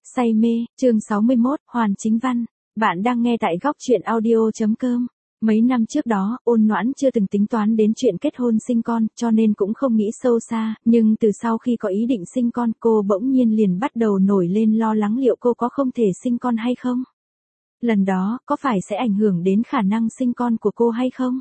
Say mê, chương 61, Hoàn Chính Văn. Bạn đang nghe tại góc truyện audio.com. Mấy năm trước đó, Ôn Noãn chưa từng tính toán đến chuyện kết hôn sinh con, cho nên cũng không nghĩ sâu xa, nhưng từ sau khi có ý định sinh con, cô bỗng nhiên liền bắt đầu nổi lên lo lắng liệu cô có không thể sinh con hay không. Lần đó, có phải sẽ ảnh hưởng đến khả năng sinh con của cô hay không?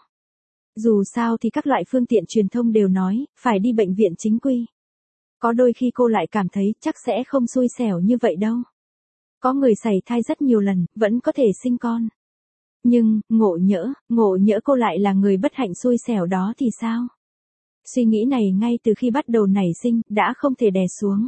Dù sao thì các loại phương tiện truyền thông đều nói, phải đi bệnh viện chính quy. Có đôi khi cô lại cảm thấy chắc sẽ không xui xẻo như vậy đâu. Có người sảy thai rất nhiều lần, vẫn có thể sinh con. Nhưng, ngộ nhỡ cô lại là người bất hạnh xui xẻo đó thì sao? Suy nghĩ này ngay từ khi bắt đầu nảy sinh, đã không thể đè xuống.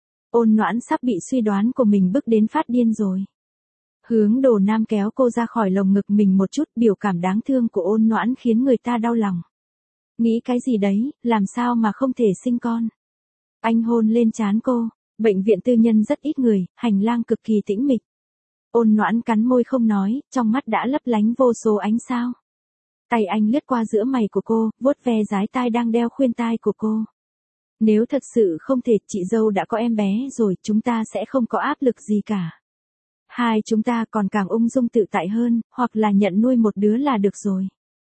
Ôn Noãn sắp bị suy đoán của mình bức đến phát điên rồi. Hướng Đồ Nam kéo cô ra khỏi lồng ngực mình một chút, biểu cảm đáng thương của Ôn Noãn khiến người ta đau lòng. Nghĩ cái gì đấy, làm sao mà không thể sinh con? Anh hôn lên trán cô, bệnh viện tư nhân rất ít người, hành lang cực kỳ tĩnh mịch. Ôn Noãn cắn môi không nói, trong mắt đã lấp lánh vô số ánh sao. Tay anh lướt qua giữa mày của cô, vuốt ve dái tai đang đeo khuyên tai của cô. Nếu thật sự không thể, chị dâu đã có em bé rồi, chúng ta sẽ không có áp lực gì cả. Hai chúng ta còn càng ung dung tự tại hơn, hoặc là nhận nuôi một đứa là được rồi.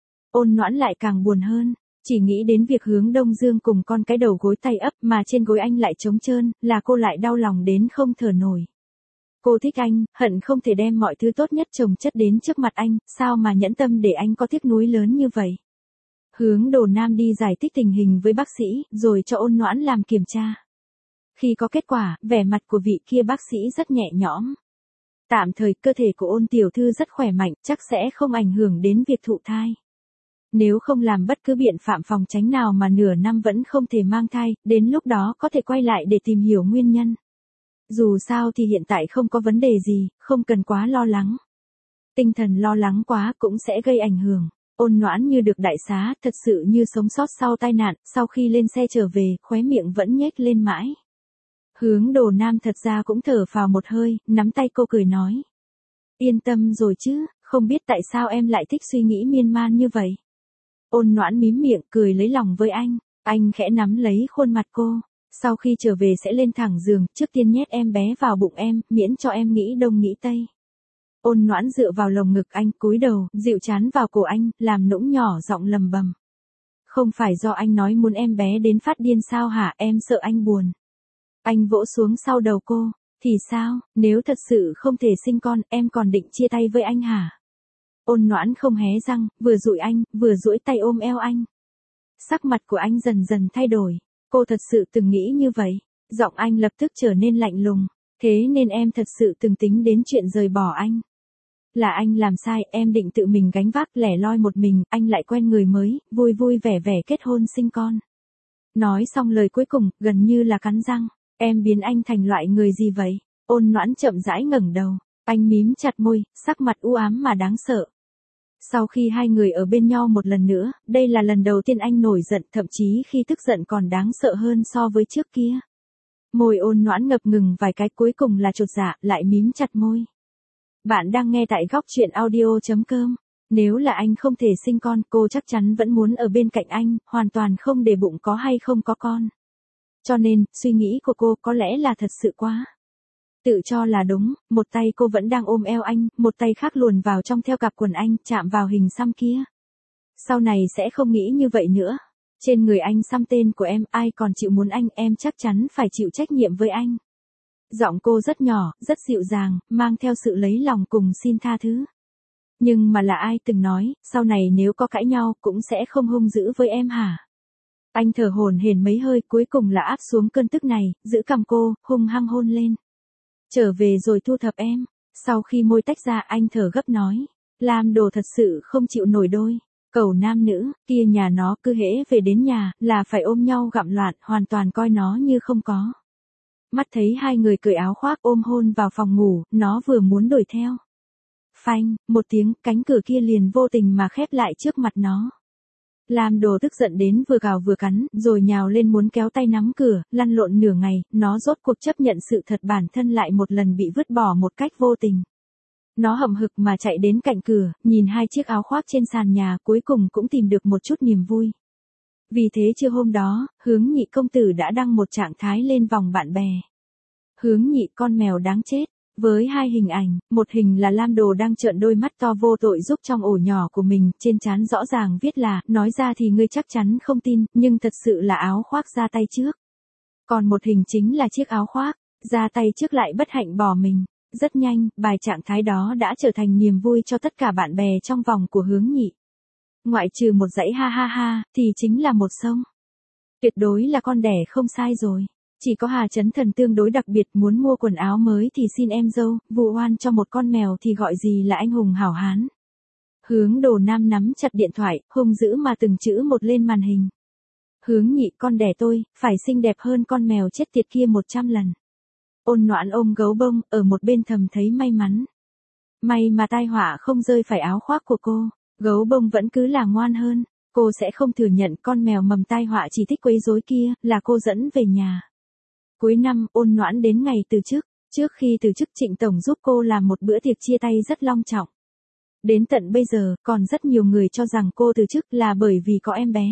Ôn Noãn lại càng buồn hơn. Chỉ nghĩ đến việc Hướng Đông Dương cùng con cái đầu gối tay ấp mà trên gối anh lại trống trơn, là cô lại đau lòng đến không thở nổi. Cô thích anh, hận không thể đem mọi thứ tốt nhất chồng chất đến trước mặt anh, sao mà nhẫn tâm để anh có tiếc nuối lớn như vậy. Hướng Đồ Nam đi giải thích tình hình với bác sĩ, rồi cho Ôn Noãn làm kiểm tra. Khi có kết quả, vẻ mặt của vị kia bác sĩ rất nhẹ nhõm. Tạm thời cơ thể của Ôn tiểu thư rất khỏe mạnh, chắc sẽ không ảnh hưởng đến việc thụ thai. Nếu không làm bất cứ biện pháp phòng tránh nào mà nửa năm vẫn không thể mang thai, đến lúc đó có thể quay lại để tìm hiểu nguyên nhân. Dù sao thì hiện tại không có vấn đề gì, không cần quá lo lắng. Tinh thần lo lắng quá cũng sẽ gây ảnh hưởng. Ôn Noãn như được đại xá, thật sự như sống sót sau tai nạn, sau khi lên xe trở về, khóe miệng vẫn nhếch lên mãi. Hướng Đồ Nam thật ra cũng thở phào một hơi, nắm tay cô cười nói. Yên tâm rồi chứ, không biết tại sao em lại thích suy nghĩ miên man như vậy. Ôn Noãn mím miệng cười lấy lòng với anh khẽ nắm lấy khuôn mặt cô. Sau khi trở về sẽ lên thẳng giường, trước tiên nhét em bé vào bụng em, miễn cho em nghĩ đông nghĩ tây. Ôn Noãn dựa vào lồng ngực anh, cúi đầu, dịu chán vào cổ anh, làm nũng nhỏ giọng lầm bầm. Không phải do anh nói muốn em bé đến phát điên sao hả, em sợ anh buồn. Anh vỗ xuống sau đầu cô, thì sao, nếu thật sự không thể sinh con, em còn định chia tay với anh hả? Ôn Noãn không hé răng, vừa dụi anh, vừa duỗi tay ôm eo anh. Sắc mặt của anh dần dần thay đổi. Cô thật sự từng nghĩ như vậy. Giọng anh lập tức trở nên lạnh lùng. Thế nên em thật sự từng tính đến chuyện rời bỏ anh. Là anh làm sai, em định tự mình gánh vác lẻ loi một mình, anh lại quen người mới, vui vui vẻ vẻ kết hôn sinh con. Nói xong lời cuối cùng, gần như là cắn răng. Em biến anh thành loại người gì vậy? Ôn Noãn chậm rãi ngẩng đầu. Anh mím chặt môi, sắc mặt u ám mà đáng sợ. Sau khi hai người ở bên nhau một lần nữa, đây là lần đầu tiên anh nổi giận, thậm chí khi tức giận còn đáng sợ hơn so với trước kia. Môi Ôn Noãn ngập ngừng vài cái, cuối cùng là chột dạ, lại mím chặt môi. Bạn đang nghe tại góc truyện audio.com. Nếu là anh không thể sinh con, cô chắc chắn vẫn muốn ở bên cạnh anh, hoàn toàn không để bụng có hay không có con. Cho nên, suy nghĩ của cô có lẽ là thật sự quá. Tự cho là đúng, một tay cô vẫn đang ôm eo anh, một tay khác luồn vào trong theo cặp quần anh, chạm vào hình xăm kia. Sau này sẽ không nghĩ như vậy nữa. Trên người anh xăm tên của em, ai còn chịu muốn anh, em chắc chắn phải chịu trách nhiệm với anh. Giọng cô rất nhỏ, rất dịu dàng, mang theo sự lấy lòng cùng xin tha thứ. Nhưng mà là ai từng nói, sau này nếu có cãi nhau, cũng sẽ không hung dữ với em hả? Anh thở hổn hển mấy hơi, cuối cùng là áp xuống cơn tức này, giữ cằm cô, hung hăng hôn lên. Trở về rồi thu thập em. Sau khi môi tách ra, anh thở gấp nói. Lam Đồ thật sự không chịu nổi đôi cầu nam nữ, kia nhà nó cứ hễ về đến nhà, là phải ôm nhau gặm loạn, hoàn toàn coi nó như không có. Mắt thấy hai người cởi áo khoác ôm hôn vào phòng ngủ, nó vừa muốn đuổi theo. Phanh, một tiếng, cánh cửa kia liền vô tình mà khép lại trước mặt nó. Lam Đồ tức giận đến vừa gào vừa cắn, rồi nhào lên muốn kéo tay nắm cửa, lăn lộn nửa ngày, nó rốt cuộc chấp nhận sự thật bản thân lại một lần bị vứt bỏ một cách vô tình. Nó hậm hực mà chạy đến cạnh cửa, nhìn hai chiếc áo khoác trên sàn nhà, cuối cùng cũng tìm được một chút niềm vui. Vì thế trưa hôm đó, Hướng Nhị công tử đã đăng một trạng thái lên vòng bạn bè. Hướng Nhị con mèo đáng chết. Với hai hình ảnh, một hình là Lam Đồ đang trợn đôi mắt to vô tội giúp trong ổ nhỏ của mình, trên trán rõ ràng viết là, nói ra thì ngươi chắc chắn không tin, nhưng thật sự là áo khoác ra tay trước. Còn một hình chính là chiếc áo khoác, ra tay trước lại bất hạnh bỏ mình. Rất nhanh, bài trạng thái đó đã trở thành niềm vui cho tất cả bạn bè trong vòng của Hướng Nhị. Ngoại trừ một dãy ha ha ha, thì chính là một sông. Tuyệt đối là con đẻ không sai rồi. Chỉ có Hà Chấn Thần tương đối đặc biệt, muốn mua quần áo mới thì xin em dâu, vu oan cho một con mèo thì gọi gì là anh hùng hảo hán. Hướng Đồ Nam nắm chặt điện thoại, hung dữ mà từng chữ một lên màn hình. Hướng Nhị con đẻ tôi, phải xinh đẹp hơn con mèo chết tiệt kia 100 lần. Ôn Noãn ôm gấu bông, ở một bên thầm thấy may mắn. May mà tai họa không rơi phải áo khoác của cô, gấu bông vẫn cứ là ngoan hơn. Cô sẽ không thừa nhận con mèo mầm tai họa chỉ thích quấy rối kia, là cô dẫn về nhà. Cuối năm, Ôn Noãn đến ngày từ chức. Trước khi từ chức, Trịnh Tổng giúp cô làm một bữa tiệc chia tay rất long trọng. Đến tận bây giờ, còn rất nhiều người cho rằng cô từ chức là bởi vì có em bé.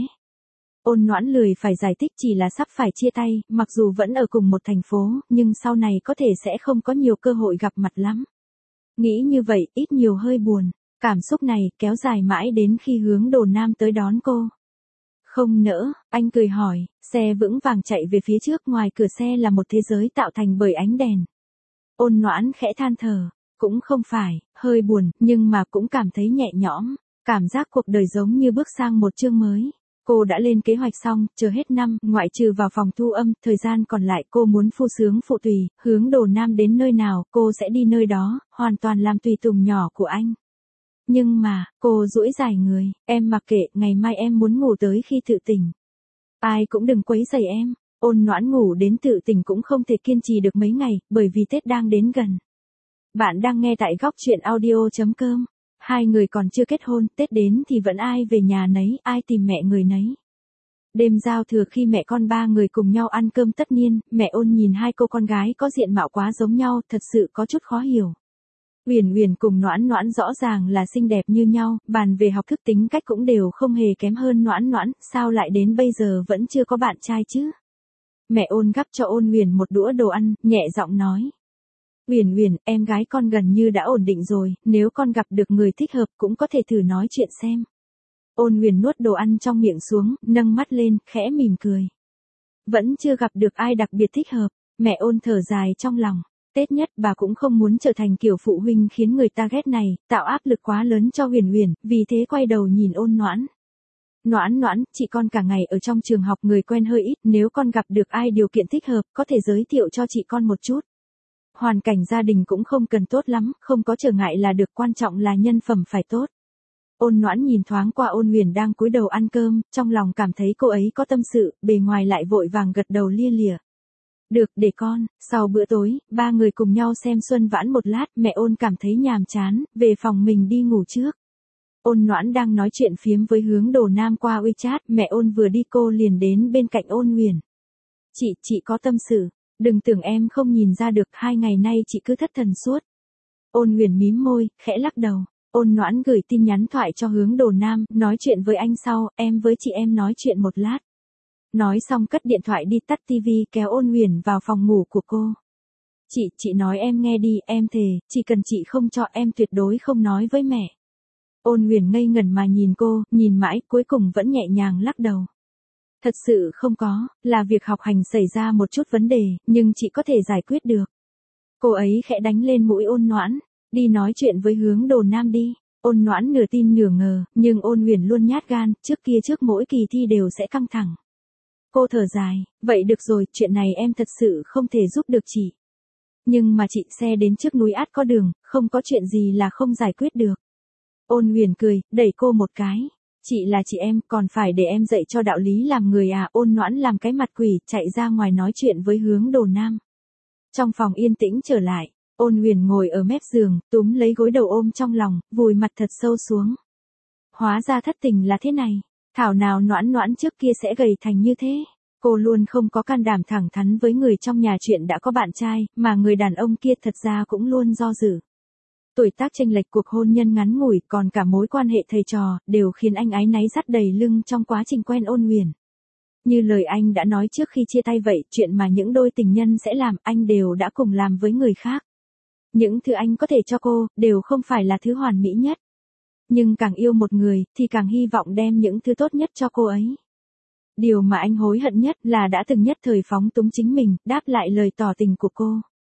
Ôn Noãn lười phải giải thích, chỉ là sắp phải chia tay, mặc dù vẫn ở cùng một thành phố, nhưng sau này có thể sẽ không có nhiều cơ hội gặp mặt lắm. Nghĩ như vậy, ít nhiều hơi buồn. Cảm xúc này kéo dài mãi đến khi Hướng Đồ Nam tới đón cô. Không nỡ, anh cười hỏi, xe vững vàng chạy về phía trước, ngoài cửa xe là một thế giới tạo thành bởi ánh đèn. Ôn Noãn khẽ than thở, cũng không phải, hơi buồn, nhưng mà cũng cảm thấy nhẹ nhõm, cảm giác cuộc đời giống như bước sang một chương mới. Cô đã lên kế hoạch xong, chờ hết năm, ngoại trừ vào phòng thu âm, thời gian còn lại cô muốn phu sướng phụ tùy, Hướng Đồ Nam đến nơi nào, cô sẽ đi nơi đó, hoàn toàn làm tùy tùng nhỏ của anh. Nhưng mà, cô duỗi dài người, em mặc kệ, ngày mai em muốn ngủ tới khi tự tỉnh. Ai cũng đừng quấy rầy em. Ôn Noãn ngủ đến tự tỉnh cũng không thể kiên trì được mấy ngày, bởi vì Tết đang đến gần. Bạn đang nghe tại góc truyện audio.com. Hai người còn chưa kết hôn, Tết đến thì vẫn ai về nhà nấy, ai tìm mẹ người nấy. Đêm giao thừa khi mẹ con ba người cùng nhau ăn cơm tất niên, mẹ Ôn nhìn hai cô con gái có diện mạo quá giống nhau, thật sự có chút khó hiểu. Uyển Uyển cùng Noãn Noãn rõ ràng là xinh đẹp như nhau, bàn về học thức tính cách cũng đều không hề kém hơn Noãn Noãn, sao lại đến bây giờ vẫn chưa có bạn trai chứ? Mẹ Ôn gắp cho Ôn Uyển một đũa đồ ăn, nhẹ giọng nói. Uyển Uyển, em gái con gần như đã ổn định rồi, nếu con gặp được người thích hợp cũng có thể thử nói chuyện xem. Ôn Uyển nuốt đồ ăn trong miệng xuống, nâng mắt lên, khẽ mỉm cười. Vẫn chưa gặp được ai đặc biệt thích hợp, mẹ Ôn thở dài trong lòng. Tết nhất bà cũng không muốn trở thành kiểu phụ huynh khiến người ta ghét này, tạo áp lực quá lớn cho Uyển Uyển, vì thế quay đầu nhìn Ôn Noãn. Noãn Noãn, chị con cả ngày ở trong trường học người quen hơi ít, nếu con gặp được ai điều kiện thích hợp, có thể giới thiệu cho chị con một chút. Hoàn cảnh gia đình cũng không cần tốt lắm, không có trở ngại là được, quan trọng là nhân phẩm phải tốt. Ôn Noãn nhìn thoáng qua Ôn Uyển đang cúi đầu ăn cơm, trong lòng cảm thấy cô ấy có tâm sự, bề ngoài lại vội vàng gật đầu lia lịa. Được, để con. Sau bữa tối, ba người cùng nhau xem Xuân Vãn một lát, mẹ Ôn cảm thấy nhàm chán, về phòng mình đi ngủ trước. Ôn Noãn đang nói chuyện phiếm với Hướng Đồ Nam qua WeChat, mẹ Ôn vừa đi cô liền đến bên cạnh Ôn Uyển. Chị có tâm sự, đừng tưởng em không nhìn ra được, 2 ngày nay chị cứ thất thần suốt. Ôn Uyển mím môi, khẽ lắc đầu. Ôn Noãn gửi tin nhắn thoại cho Hướng Đồ Nam, nói chuyện với anh sau, em với chị em nói chuyện một lát. Nói xong cất điện thoại đi tắt tivi, kéo Ôn Uyển vào phòng ngủ của cô. Chị nói em nghe đi, em thề, chỉ cần chị không cho em tuyệt đối không nói với mẹ. Ôn Uyển ngây ngẩn mà nhìn cô, nhìn mãi, cuối cùng vẫn nhẹ nhàng lắc đầu. Thật sự không có, là việc học hành xảy ra một chút vấn đề, nhưng chị có thể giải quyết được. Cô ấy khẽ đánh lên mũi Ôn Noãn, đi nói chuyện với Hướng Đồ Nam đi. Ôn Noãn nửa tin nửa ngờ, nhưng Ôn Uyển luôn nhát gan, trước kia trước mỗi kỳ thi đều sẽ căng thẳng. Cô thở dài, vậy được rồi, chuyện này em thật sự không thể giúp được chị. Nhưng mà chị, xe đến trước núi át có đường, không có chuyện gì là không giải quyết được. Ôn Uyển cười, đẩy cô một cái. Chị là chị em, còn phải để em dạy cho đạo lý làm người à? Ôn Noãn làm cái mặt quỷ, chạy ra ngoài nói chuyện với Hướng Đồ Nam. Trong phòng yên tĩnh trở lại, Ôn Uyển ngồi ở mép giường, túm lấy gối đầu ôm trong lòng, vùi mặt thật sâu xuống. Hóa ra thất tình là thế này. Thảo nào Noãn Noãn trước kia sẽ gầy thành như thế. Cô luôn không có can đảm thẳng thắn với người trong nhà chuyện đã có bạn trai, mà người đàn ông kia thật ra cũng luôn do dự. Tuổi tác chênh lệch, cuộc hôn nhân ngắn ngủi, còn cả mối quan hệ thầy trò, đều khiến anh áy náy dắt đầy lưng trong quá trình quen Ôn Uyển. Như lời anh đã nói trước khi chia tay vậy, chuyện mà những đôi tình nhân sẽ làm, anh đều đã cùng làm với người khác. Những thứ anh có thể cho cô, đều không phải là thứ hoàn mỹ nhất. Nhưng càng yêu một người, thì càng hy vọng đem những thứ tốt nhất cho cô ấy. Điều mà anh hối hận nhất là đã từng nhất thời phóng túng chính mình, đáp lại lời tỏ tình của cô.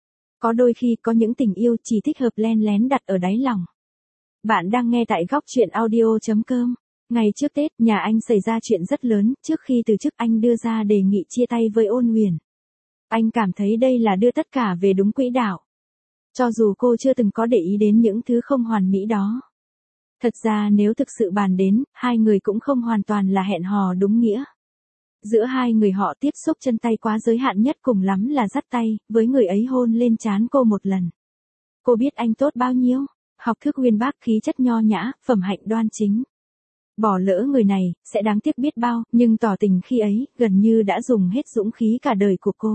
Có đôi khi có những tình yêu chỉ thích hợp len lén đặt ở đáy lòng. Bạn đang nghe tại góc truyện audio.com. Ngày trước Tết, nhà anh xảy ra chuyện rất lớn, trước khi từ chức anh đưa ra đề nghị chia tay với Ôn Huyền. Anh cảm thấy đây là đưa tất cả về đúng quỹ đạo. Cho dù cô chưa từng có để ý đến những thứ không hoàn mỹ đó. Thật ra nếu thực sự bàn đến, hai người cũng không hoàn toàn là hẹn hò đúng nghĩa. Giữa hai người họ tiếp xúc chân tay quá giới hạn nhất, cùng lắm là dắt tay, với người ấy hôn lên trán cô một lần. Cô biết anh tốt bao nhiêu, học thức uyên bác, khí chất nho nhã, phẩm hạnh đoan chính. Bỏ lỡ người này, sẽ đáng tiếc biết bao, nhưng tỏ tình khi ấy, gần như đã dùng hết dũng khí cả đời của cô.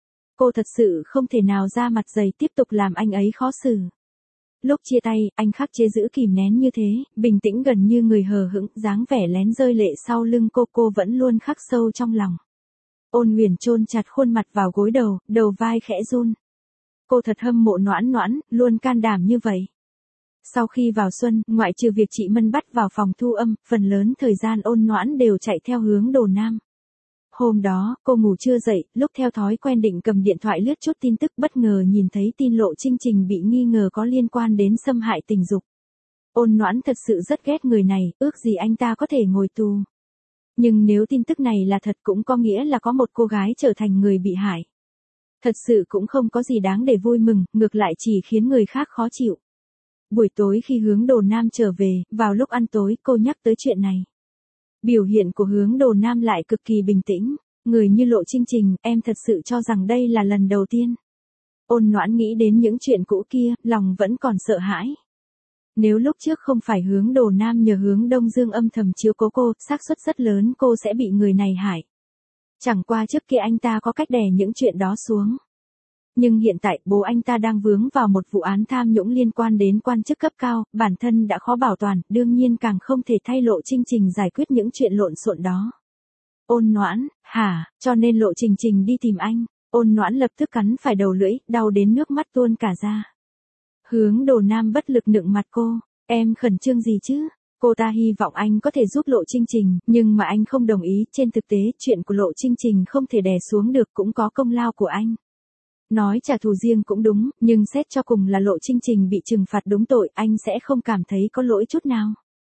Cô thật sự không thể nào ra mặt dày tiếp tục làm anh ấy khó xử. Lúc chia tay, anh khắc chế giữ kìm nén như thế, bình tĩnh gần như người hờ hững, dáng vẻ lén rơi lệ sau lưng cô vẫn luôn khắc sâu trong lòng. Ôn Huyền chôn chặt khuôn mặt vào gối đầu vai khẽ run. Cô thật hâm mộ Noãn Noãn, luôn can đảm như vậy. Sau khi vào xuân, ngoại trừ việc chị Mân bắt vào phòng thu âm, phần lớn thời gian Ôn Noãn đều chạy theo hướng Đồ Nam. Hôm đó, cô ngủ chưa dậy, lúc theo thói quen định cầm điện thoại lướt chút tin tức, bất ngờ nhìn thấy tin Lộ Trinh Trình bị nghi ngờ có liên quan đến xâm hại tình dục. Ôn Noãn thật sự rất ghét người này, ước gì anh ta có thể ngồi tù. Nhưng nếu tin tức này là thật cũng có nghĩa là có một cô gái trở thành người bị hại. Thật sự cũng không có gì đáng để vui mừng, ngược lại chỉ khiến người khác khó chịu. Buổi tối khi hướng Đồ Nam trở về, vào lúc ăn tối cô nhắc tới chuyện này. Biểu hiện của hướng Đồ Nam lại cực kỳ bình tĩnh. Người như Lộ Trinh Trình, em thật sự cho rằng đây là lần đầu tiên. Ôn Noãn nghĩ đến những chuyện cũ kia, lòng vẫn còn sợ hãi. Nếu lúc trước không phải hướng Đồ Nam nhờ hướng Đông Dương âm thầm chiếu cố cô, xác suất rất lớn cô sẽ bị người này hại. Chẳng qua trước kia anh ta có cách đè những chuyện đó xuống. Nhưng hiện tại bố anh ta đang vướng vào một vụ án tham nhũng liên quan đến quan chức cấp cao, bản thân đã khó bảo toàn, đương nhiên càng không thể thay Lộ Trinh Trình giải quyết những chuyện lộn xộn đó. Ôn Noãn, hả, cho nên Lộ Trình Trình đi tìm anh. Ôn Noãn lập tức cắn phải đầu lưỡi, đau đến nước mắt tuôn cả ra. Hướng Đồ Nam bất lực nựng mặt cô, em khẩn trương gì chứ? Cô ta hy vọng anh có thể giúp Lộ Trinh Trình, nhưng mà anh không đồng ý, trên thực tế, chuyện của Lộ Trinh Trình không thể đè xuống được, cũng có công lao của anh. Nói trả thù riêng cũng đúng, nhưng xét cho cùng là Lộ Trinh Trình bị trừng phạt đúng tội, anh sẽ không cảm thấy có lỗi chút nào.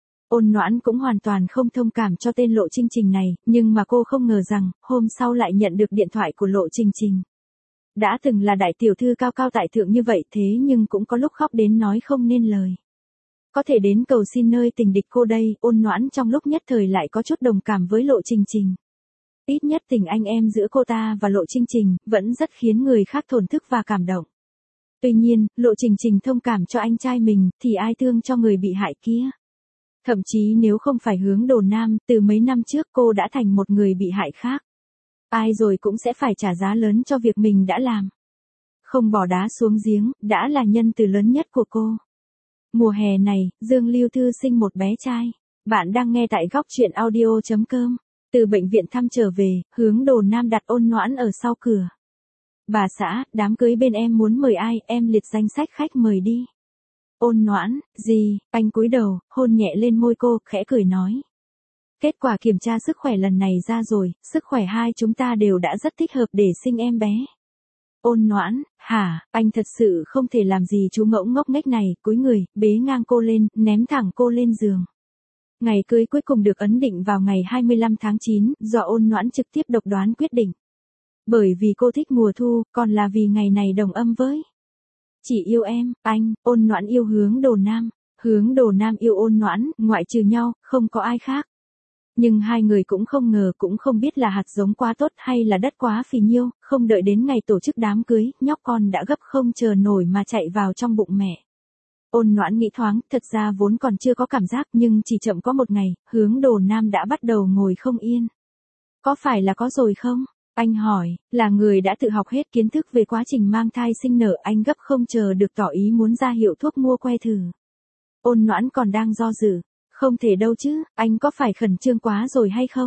Ôn Noãn cũng hoàn toàn không thông cảm cho tên Lộ Trinh Trình này, nhưng mà cô không ngờ rằng, hôm sau lại nhận được điện thoại của Lộ Trình Trình. Đã từng là đại tiểu thư cao cao tại thượng như vậy thế nhưng cũng có lúc khóc đến nói không nên lời. Có thể đến cầu xin nơi tình địch cô đây, Ôn Noãn trong lúc nhất thời lại có chút đồng cảm với Lộ Trình Trình. Ít nhất tình anh em giữa cô ta và Lộ Trinh Trình, vẫn rất khiến người khác thổn thức và cảm động. Tuy nhiên, Lộ Trình Trình thông cảm cho anh trai mình, thì ai thương cho người bị hại kia. Thậm chí nếu không phải hướng Đồ Nam, từ mấy năm trước cô đã thành một người bị hại khác. Ai rồi cũng sẽ phải trả giá lớn cho việc mình đã làm. Không bỏ đá xuống giếng, đã là nhân từ lớn nhất của cô. Mùa hè này, Dương Lưu Thư sinh một bé trai. Bạn đang nghe tại góc truyện audio.com. Từ bệnh viện thăm trở về, hướng Đồ Nam đặt Ôn Noãn ở sau cửa. Bà xã, đám cưới bên em muốn mời ai, em liệt danh sách khách mời đi. Ôn Noãn, gì, anh cúi đầu, hôn nhẹ lên môi cô, khẽ cười nói. Kết quả kiểm tra sức khỏe lần này ra rồi, sức khỏe hai chúng ta đều đã rất thích hợp để sinh em bé. Ôn Noãn, hả, anh thật sự không thể làm gì chú ngỗng ngốc nghếch này, cúi người, bế ngang cô lên, ném thẳng cô lên giường. Ngày cưới cuối cùng được ấn định vào ngày 25 tháng 9, do Ôn Noãn trực tiếp độc đoán quyết định. Bởi vì cô thích mùa thu, còn là vì ngày này đồng âm với. Chỉ yêu em, anh, Ôn Noãn yêu hướng Đồ Nam. Hướng Đồ Nam yêu Ôn Noãn, ngoại trừ nhau, không có ai khác. Nhưng hai người cũng không ngờ, cũng không biết là hạt giống quá tốt hay là đất quá phì nhiêu, không đợi đến ngày tổ chức đám cưới, nhóc con đã gấp không chờ nổi mà chạy vào trong bụng mẹ. Ôn Noãn nghĩ thoáng, thật ra vốn còn chưa có cảm giác nhưng chỉ chậm có một ngày, hướng Đồ Nam đã bắt đầu ngồi không yên. Có phải là có rồi không? Anh hỏi, là người đã tự học hết kiến thức về quá trình mang thai sinh nở, anh gấp không chờ được tỏ ý muốn ra hiệu thuốc mua que thử. Ôn Noãn còn đang do dự. Không thể đâu chứ, anh có phải khẩn trương quá rồi hay không?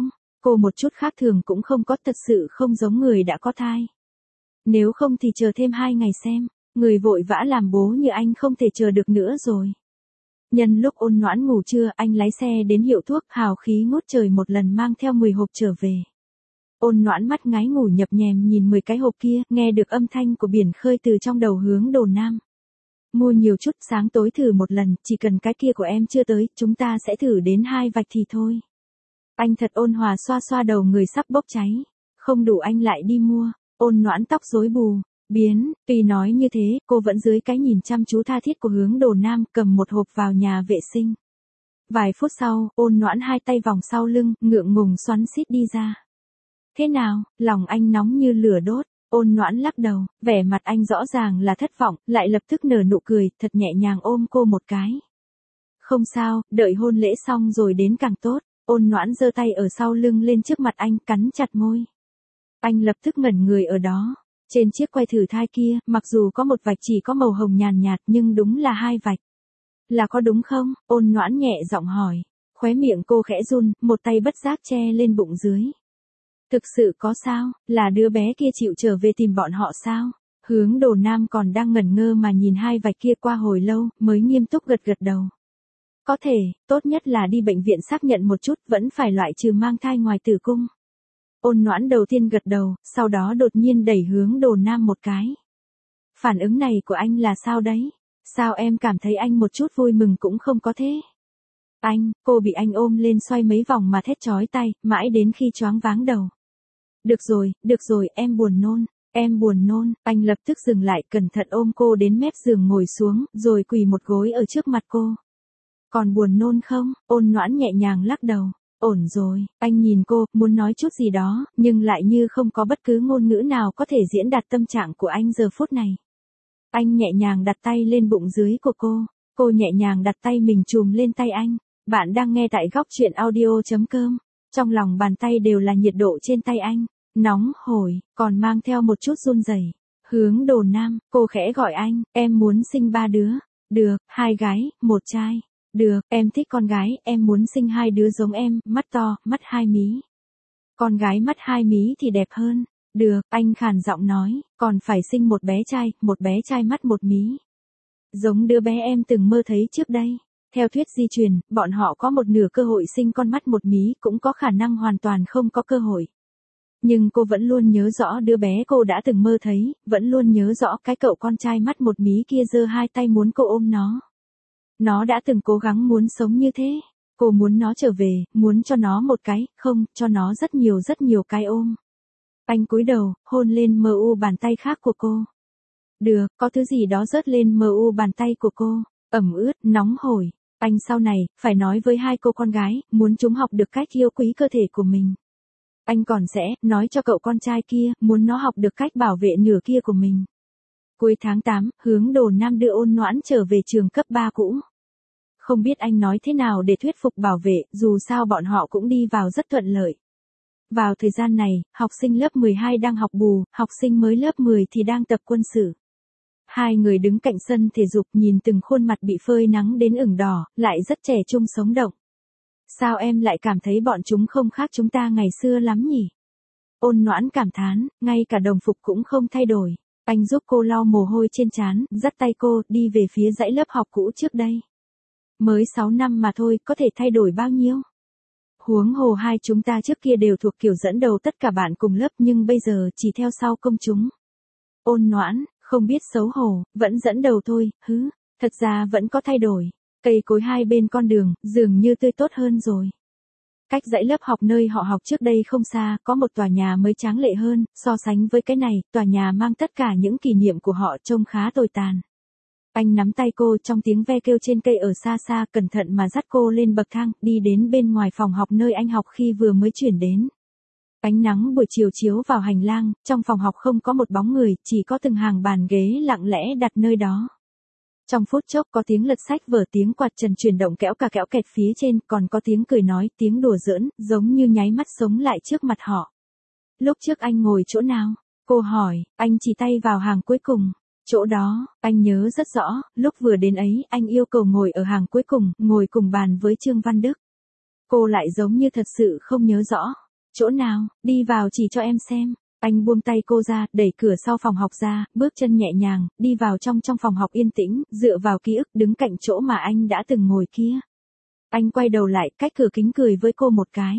Cô một chút khác thường cũng không có, thật sự không giống người đã có thai. Nếu không thì chờ thêm 2 ngày xem, người vội vã làm bố như anh không thể chờ được nữa rồi. Nhân lúc Ôn Noãn ngủ trưa, anh lái xe đến hiệu thuốc, hào khí ngút trời một lần mang theo 10 hộp trở về. Ôn Noãn mắt ngái ngủ nhập nhèm nhìn 10 cái hộp kia, nghe được âm thanh của biển khơi từ trong đầu hướng đồ nam. Mua nhiều chút, sáng tối thử một lần, chỉ cần cái kia của em chưa tới, chúng ta sẽ thử đến 2 vạch thì thôi. Anh thật ôn hòa xoa xoa đầu người sắp bốc cháy. Không đủ anh lại đi mua. Ôn Noãn tóc rối bù. Tuy nói như thế, cô vẫn dưới cái nhìn chăm chú tha thiết của hướng đồ nam, cầm một hộp vào nhà vệ sinh. Vài phút sau, Ôn Noãn hai tay vòng sau lưng, ngượng ngùng xoắn xít đi ra. Thế nào, lòng anh nóng như lửa đốt. Ôn Noãn lắc đầu, vẻ mặt anh rõ ràng là thất vọng, lại lập tức nở nụ cười, thật nhẹ nhàng ôm cô một cái. Không sao, đợi hôn lễ xong rồi đến càng tốt. Ôn Noãn giơ tay ở sau lưng lên trước mặt anh, cắn chặt môi. Anh lập tức ngẩn người ở đó. Trên chiếc que thử thai kia, mặc dù có một vạch chỉ có màu hồng nhàn nhạt nhưng đúng là 2 vạch. Là có đúng không? Ôn Noãn nhẹ giọng hỏi. Khóe miệng cô khẽ run, một tay bất giác che lên bụng dưới. Thực sự có sao? Là đứa bé kia chịu trở về tìm bọn họ sao? Hướng đồ nam còn đang ngẩn ngơ mà nhìn 2 vạch kia qua hồi lâu, mới nghiêm túc gật gật đầu. Có thể, tốt nhất là đi bệnh viện xác nhận một chút, vẫn phải loại trừ mang thai ngoài tử cung. Ôn Noãn đầu tiên gật đầu, sau đó đột nhiên đẩy hướng đồ nam một cái. Phản ứng này của anh là sao đấy? Sao em cảm thấy anh một chút vui mừng cũng không có thế? Cô bị anh ôm lên xoay mấy vòng mà thét chói tai, mãi đến khi choáng váng đầu. Được rồi, em buồn nôn, anh lập tức dừng lại cẩn thận ôm cô đến mép giường ngồi xuống, rồi quỳ một gối ở trước mặt cô. Còn buồn nôn không? Ôn Noãn nhẹ nhàng lắc đầu. Ổn rồi, anh nhìn cô, muốn nói chút gì đó, nhưng lại như không có bất cứ ngôn ngữ nào có thể diễn đạt tâm trạng của anh giờ phút này. Anh nhẹ nhàng đặt tay lên bụng dưới của cô nhẹ nhàng đặt tay mình chùm lên tay anh. Bạn đang nghe tại góc truyện audio.com. Trong lòng bàn tay đều là nhiệt độ trên tay anh, nóng hổi, còn mang theo một chút run rẩy. Hướng đồ nam, cô khẽ gọi anh, em muốn sinh 3 đứa. Được, 2 gái, 1 trai. Được, em thích con gái, em muốn sinh 2 đứa giống em, mắt to, mắt 2 mí. Con gái mắt 2 mí thì đẹp hơn. Được, anh khàn giọng nói, còn phải sinh một bé trai mắt 1 mí. Giống đứa bé em từng mơ thấy trước đây. Theo thuyết di truyền, bọn họ có một nửa cơ hội sinh con mắt 1 mí, cũng có khả năng hoàn toàn không có cơ hội. Nhưng cô vẫn luôn nhớ rõ đứa bé cô đã từng mơ thấy, vẫn luôn nhớ rõ cái cậu con trai mắt 1 mí kia giơ 2 tay muốn cô ôm nó. Nó đã từng cố gắng muốn sống như thế. Cô muốn nó trở về, muốn cho nó một cái, không, cho nó rất nhiều cái ôm. Anh cúi đầu, hôn lên mờ u bàn tay khác của cô. Được, có thứ gì đó rớt lên mờ u bàn tay của cô, ẩm ướt, nóng hổi. Anh sau này, phải nói với 2 cô con gái, muốn chúng học được cách yêu quý cơ thể của mình. Anh còn sẽ, nói cho cậu con trai kia, muốn nó học được cách bảo vệ nửa kia của mình. Cuối tháng 8, hướng đồ nam đưa Ôn Noãn trở về trường cấp 3 cũ. Không biết anh nói thế nào để thuyết phục bảo vệ, dù sao bọn họ cũng đi vào rất thuận lợi. Vào thời gian này, học sinh lớp 12 đang học bù, học sinh mới lớp 10 thì đang tập quân sự. 2 người đứng cạnh sân thể dục nhìn từng khuôn mặt bị phơi nắng đến ửng đỏ, lại rất trẻ trung sống động. Sao em lại cảm thấy bọn chúng không khác chúng ta ngày xưa lắm nhỉ? Ôn Noãn cảm thán, ngay cả đồng phục cũng không thay đổi. Anh giúp cô lau mồ hôi trên trán, dắt tay cô đi về phía dãy lớp học cũ trước đây. Mới 6 năm mà thôi, có thể thay đổi bao nhiêu? Huống hồ 2 chúng ta trước kia đều thuộc kiểu dẫn đầu tất cả bạn cùng lớp nhưng bây giờ chỉ theo sau công chúng. Ôn Noãn, không biết xấu hổ, vẫn dẫn đầu thôi, thật ra vẫn có thay đổi. Cây cối 2 bên con đường, dường như tươi tốt hơn rồi. Cách dãy lớp học nơi họ học trước đây không xa, có một tòa nhà mới tráng lệ hơn, so sánh với cái này, tòa nhà mang tất cả những kỷ niệm của họ trông khá tồi tàn. Anh nắm tay cô trong tiếng ve kêu trên cây ở xa xa, cẩn thận mà dắt cô lên bậc thang, đi đến bên ngoài phòng học nơi anh học khi vừa mới chuyển đến. Ánh nắng buổi chiều chiếu vào hành lang, trong phòng học không có một bóng người, chỉ có từng hàng bàn ghế lặng lẽ đặt nơi đó. Trong phút chốc có tiếng lật sách vở, tiếng quạt trần chuyển động kéo cả kéo kẹt phía trên, còn có tiếng cười nói, tiếng đùa giỡn, giống như nháy mắt sống lại trước mặt họ. Lúc trước anh ngồi chỗ nào? Cô hỏi, anh chỉ tay vào hàng cuối cùng. Chỗ đó, anh nhớ rất rõ, lúc vừa đến ấy, anh yêu cầu ngồi ở hàng cuối cùng, ngồi cùng bàn với Trương Văn Đức. Cô lại giống như thật sự không nhớ rõ. Chỗ nào, đi vào chỉ cho em xem. Anh buông tay cô ra, đẩy cửa sau phòng học ra, bước chân nhẹ nhàng, đi vào trong phòng học yên tĩnh, dựa vào ký ức đứng cạnh chỗ mà anh đã từng ngồi kia. Anh quay đầu lại, cách cửa kính cười với cô một cái.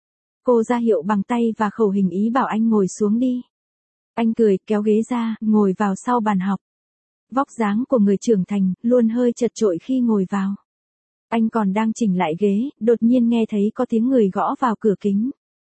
Cô ra hiệu bằng tay và khẩu hình ý bảo anh ngồi xuống đi. Anh cười, kéo ghế ra, ngồi vào sau bàn học. Vóc dáng của người trưởng thành, luôn hơi chật chội khi ngồi vào. Anh còn đang chỉnh lại ghế, đột nhiên nghe thấy có tiếng người gõ vào cửa kính.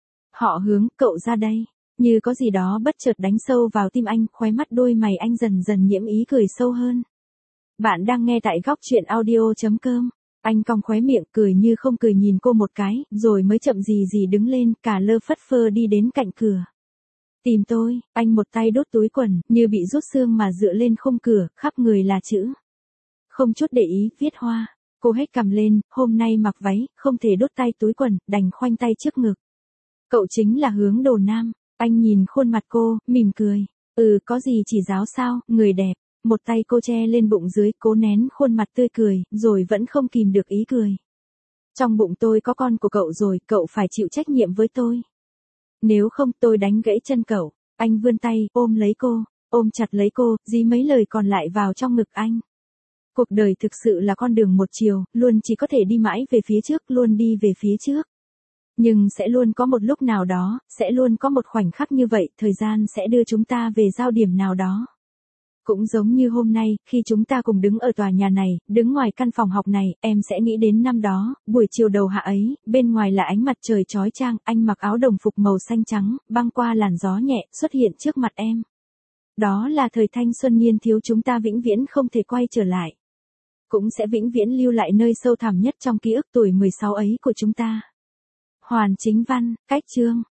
Họ Hướng, cậu ra đây. Như có gì đó bất chợt đánh sâu vào tim anh, khóe mắt đôi mày anh dần dần nhiễm ý cười sâu hơn. Bạn đang nghe tại góc truyện audio.com. Anh cong khóe miệng, cười như không cười nhìn cô một cái, rồi mới chậm gì đứng lên, cả lơ phất phơ đi đến cạnh cửa. Tìm tôi, anh một tay đốt túi quần, như bị rút xương mà dựa lên khung cửa, khắp người là chữ. Không chút để ý, viết hoa. Cô hét cằm lên, hôm nay mặc váy, không thể đốt tay túi quần, đành khoanh tay trước ngực. Cậu chính là Hướng Đồ Nam. Anh nhìn khuôn mặt cô, mỉm cười. Có gì chỉ giáo sao, người đẹp. Một tay cô che lên bụng dưới, cố nén khuôn mặt tươi cười, rồi vẫn không kìm được ý cười. Trong bụng tôi có con của cậu rồi, cậu phải chịu trách nhiệm với tôi. Nếu không tôi đánh gãy chân cậu. Anh vươn tay, ôm lấy cô, ôm chặt lấy cô, dí mấy lời còn lại vào trong ngực anh. Cuộc đời thực sự là con đường một chiều, luôn chỉ có thể đi mãi về phía trước, luôn đi về phía trước. Nhưng sẽ luôn có một lúc nào đó, sẽ luôn có một khoảnh khắc như vậy, thời gian sẽ đưa chúng ta về giao điểm nào đó. Cũng giống như hôm nay, khi chúng ta cùng đứng ở tòa nhà này, đứng ngoài căn phòng học này, em sẽ nghĩ đến năm đó, buổi chiều đầu hạ ấy, bên ngoài là ánh mặt trời chói chang, anh mặc áo đồng phục màu xanh trắng, băng qua làn gió nhẹ, xuất hiện trước mặt em. Đó là thời thanh xuân niên thiếu chúng ta vĩnh viễn không thể quay trở lại. Cũng sẽ vĩnh viễn lưu lại nơi sâu thẳm nhất trong ký ức tuổi 16 ấy của chúng ta. Hoàn Chính Văn, cách chương.